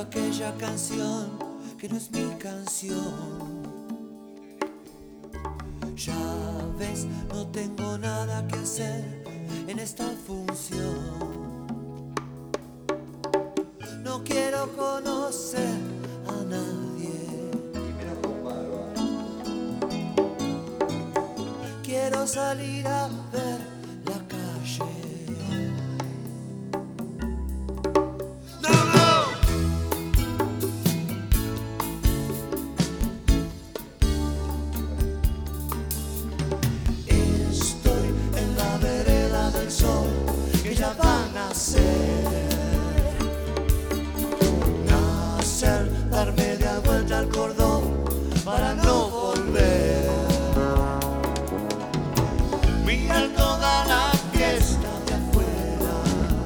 aquella canción que no es mi canción. Ya ves, no tengo nada que hacer en esta función. No quiero conocer a nadie. Quiero salir a ver la calle. Estoy en la vereda del sol que ya va a nacer. Nacer, dar media vuelta al cordón para no volver. Mirar toda la fiesta de afuera,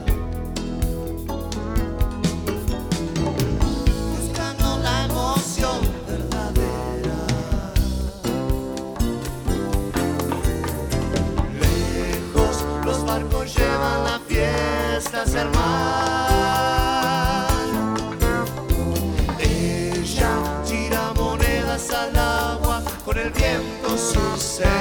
buscando la emoción verdadera. Lejos los barcos llevan la fiesta hacia el mar. Ella tira monedas al agua con el viento su ser.